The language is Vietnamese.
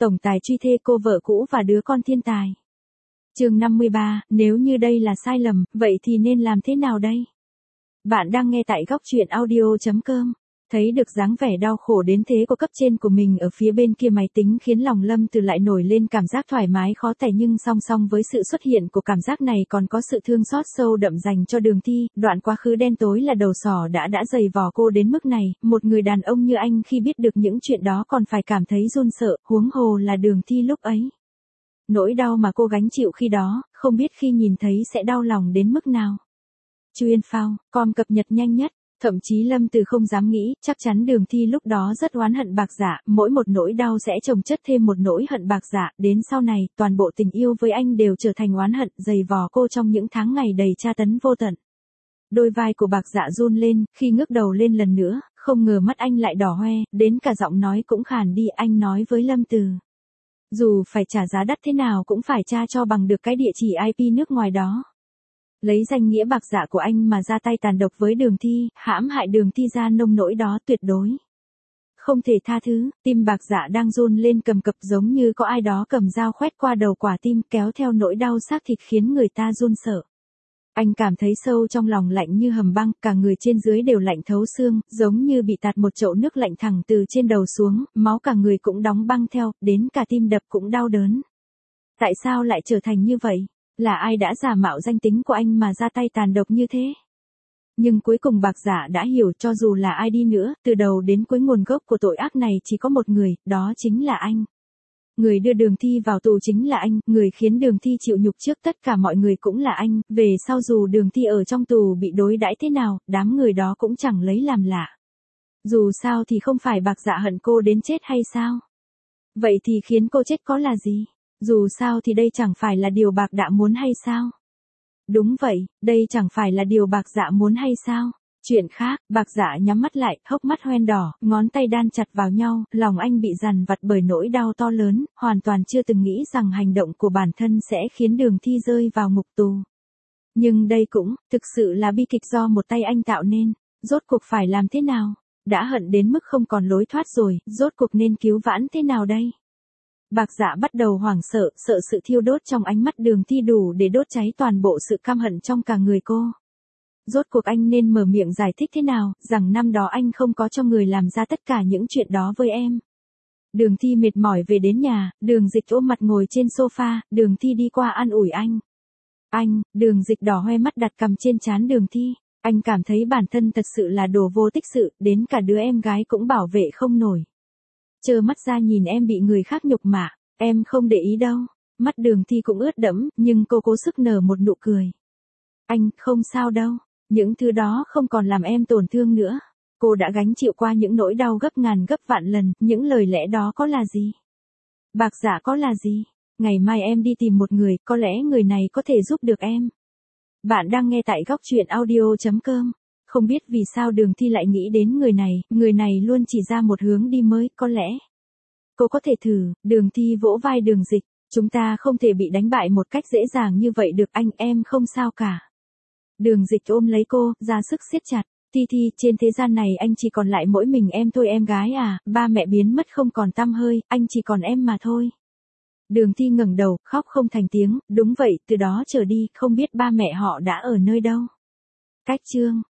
tổng tài truy thê cô vợ cũ và đứa con thiên tài. Chương 53, nếu như đây là sai lầm, vậy thì nên làm thế nào đây? Bạn đang nghe tại góc truyện audio.com. Thấy được dáng vẻ đau khổ đến thế của cấp trên của mình ở phía bên kia máy tính khiến lòng Lâm Từ lại nổi lên cảm giác thoải mái khó tả, nhưng song song với sự xuất hiện của cảm giác này còn có sự thương xót sâu đậm dành cho Đường Thi. Đoạn quá khứ đen tối là đầu sỏ đã dày vò cô đến mức này, một người đàn ông như anh khi biết được những chuyện đó còn phải cảm thấy run sợ, huống hồ là Đường Thi lúc ấy. Nỗi đau mà cô gánh chịu khi đó, không biết khi nhìn thấy sẽ đau lòng đến mức nào. Chuyên phao, com cập nhật nhanh nhất. Thậm chí Lâm Từ không dám nghĩ, chắc chắn Đường Thi lúc đó rất oán hận Bạc Dạ, mỗi một nỗi đau sẽ chồng chất thêm một nỗi hận Bạc Dạ, đến sau này, toàn bộ tình yêu với anh đều trở thành oán hận, dày vò cô trong những tháng ngày đầy tra tấn vô tận. Đôi vai của Bạc Dạ run lên, khi ngước đầu lên lần nữa, không ngờ mắt anh lại đỏ hoe, đến cả giọng nói cũng khàn đi. Anh nói với Lâm Từ, dù phải trả giá đắt thế nào cũng phải tra cho bằng được cái địa chỉ IP nước ngoài đó. Lấy danh nghĩa Bạc Dạ của anh mà ra tay tàn độc với Đường Thi, hãm hại Đường Thi ra nông nỗi đó tuyệt đối không thể tha thứ. Tim Bạc Dạ đang run lên cầm cập, giống như có ai đó cầm dao khoét qua đầu quả tim, kéo theo nỗi đau xác thịt khiến người ta run sợ. Anh cảm thấy sâu trong lòng lạnh như hầm băng, cả người trên dưới đều lạnh thấu xương, giống như bị tạt một chậu nước lạnh thẳng từ trên đầu xuống, máu cả người cũng đóng băng theo, đến cả tim đập cũng đau đớn. Tại sao lại trở thành như vậy? Là ai đã giả mạo danh tính của anh mà ra tay tàn độc như thế? Nhưng cuối cùng Bạc Dạ đã hiểu, cho dù là ai đi nữa, từ đầu đến cuối nguồn gốc của tội ác này chỉ có một người, đó chính là anh. Người đưa Đường Thi vào tù chính là anh, người khiến Đường Thi chịu nhục trước tất cả mọi người cũng là anh, về sau dù Đường Thi ở trong tù bị đối đãi thế nào, đám người đó cũng chẳng lấy làm lạ. Dù sao thì không phải Bạc Dạ hận cô đến chết hay sao? Vậy thì khiến cô chết có là gì? Dù sao thì đây chẳng phải là điều Bạc Dạ muốn hay sao? Đúng vậy, đây chẳng phải là điều Bạc Dạ muốn hay sao? Chuyện khác, Bạc Dạ nhắm mắt lại, hốc mắt hoen đỏ, ngón tay đan chặt vào nhau, lòng anh bị dằn vặt bởi nỗi đau to lớn, hoàn toàn chưa từng nghĩ rằng hành động của bản thân sẽ khiến Đường Thi rơi vào ngục tù. Nhưng đây cũng, thực sự là bi kịch do một tay anh tạo nên. Rốt cuộc phải làm thế nào? Đã hận đến mức không còn lối thoát rồi, rốt cuộc nên cứu vãn thế nào đây? Bạc Dạ bắt đầu hoảng sợ, sợ sự thiêu đốt trong ánh mắt Đường Thi đủ để đốt cháy toàn bộ sự căm hận trong cả người cô. Rốt cuộc anh nên mở miệng giải thích thế nào, rằng năm đó anh không có cho người làm ra tất cả những chuyện đó với em. Đường Thi mệt mỏi về đến nhà, Đường Dịch ôm mặt ngồi trên sofa, Đường Thi đi qua an ủi anh. Anh, Đường Dịch đỏ hoe mắt đặt cằm trên trán Đường Thi. Anh cảm thấy bản thân thật sự là đồ vô tích sự, đến cả đứa em gái cũng bảo vệ không nổi. Trơ mắt ra nhìn em bị người khác nhục mạ, em không để ý đâu. Mắt Đường Thi cũng ướt đẫm, nhưng cô cố sức nở một nụ cười. Anh, không sao đâu, những thứ đó không còn làm em tổn thương nữa. Cô đã gánh chịu qua những nỗi đau gấp ngàn gấp vạn lần, những lời lẽ đó có là gì? Bạc Dạ có là gì? Ngày mai em đi tìm một người, có lẽ người này có thể giúp được em. Bạn đang nghe tại góc truyện audio.com. Không biết vì sao Đường Thi lại nghĩ đến người này luôn chỉ ra một hướng đi mới, có lẽ cô có thể thử. Đường Thi vỗ vai Đường Dịch, chúng ta không thể bị đánh bại một cách dễ dàng như vậy được anh, em không sao cả. Đường Dịch ôm lấy cô, ra sức siết chặt. Thi, trên thế gian này anh chỉ còn lại mỗi mình em thôi em gái à, ba mẹ biến mất không còn tăm hơi, anh chỉ còn em mà thôi. Đường Thi ngẩng đầu, khóc không thành tiếng, đúng vậy, từ đó trở đi, không biết ba mẹ họ đã ở nơi đâu. Cách chương